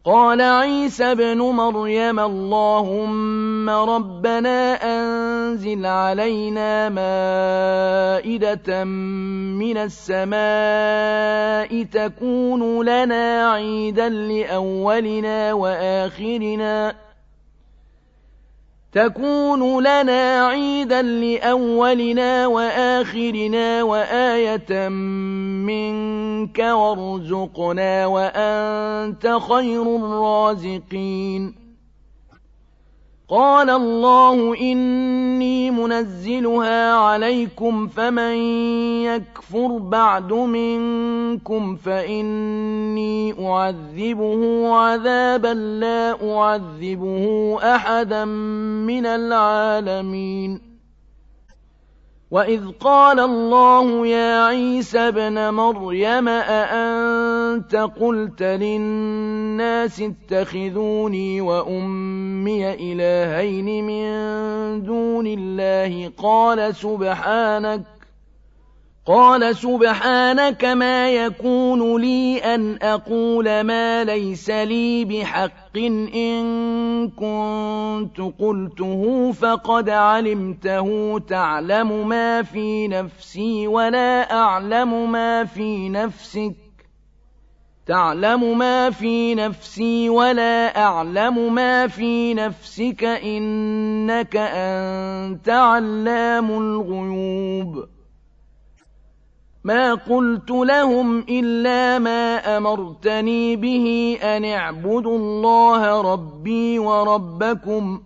قال عيسى ابن مريم اللهم ربنا أنزل علينا مائدة من السماء تكون لنا عيدا لأولنا وآخرنا وآية منك وارزقنا وأنت خير الرازقين قال الله إني منزلها عليكم فمن يكفر بعد منكم فإني أعذبه عذابا لا أعذبه أحدا من العالمين وإذ قال الله يا عيسى ابن مريم أأنت قلت للناس اتخذوني وأمي إلهين من دون الله قال سبحانك ما يكون لي أن أقول ما ليس لي بحق إن كنت قلته فقد علمته تعلم ما في نفسي ولا أعلم ما في نفسك إنك أنت علام الغيوب ما قلت لهم إلا ما أمرتني به أن اعبدوا الله ربي وربكم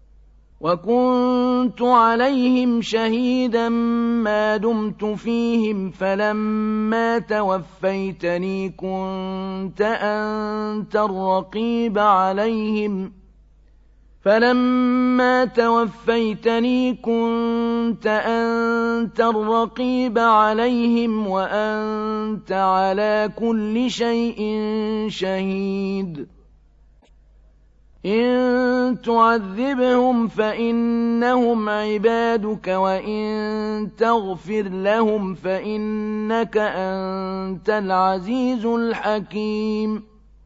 وكنت عليهم شهيدا ما دمت فيهم فلما توفيتني كنت أنت الرقيب عليهم وأنت على كل شيء شهيد إن تعذبهم فإنهم عبادك وإن تغفر لهم فإنك أنت العزيز الحكيم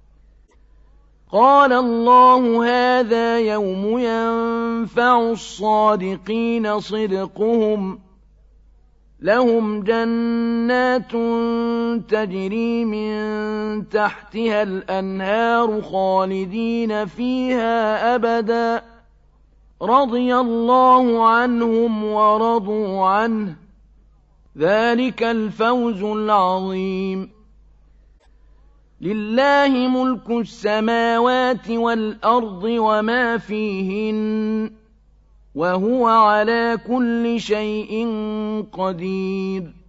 قال الله هذا يوم ينفع الصادقين صدقهم لهم جنات تجري من تحتها الأنهار خالدين فيها أبدا رضي الله عنهم ورضوا عنه ذلك الفوز العظيم لله ملك السماوات والأرض وما فيهن وهو على كل شيء قدير